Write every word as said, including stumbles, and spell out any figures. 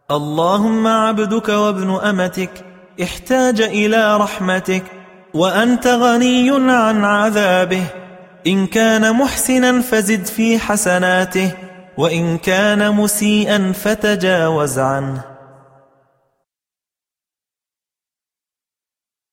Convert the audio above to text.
اللهم عبدك وابن أمتك احتاج إلى رحمتك وأنت غني عن عذابه، إن كان محسنا فزد في حسناته، وإن كان مسيئا فتجاوز عنه.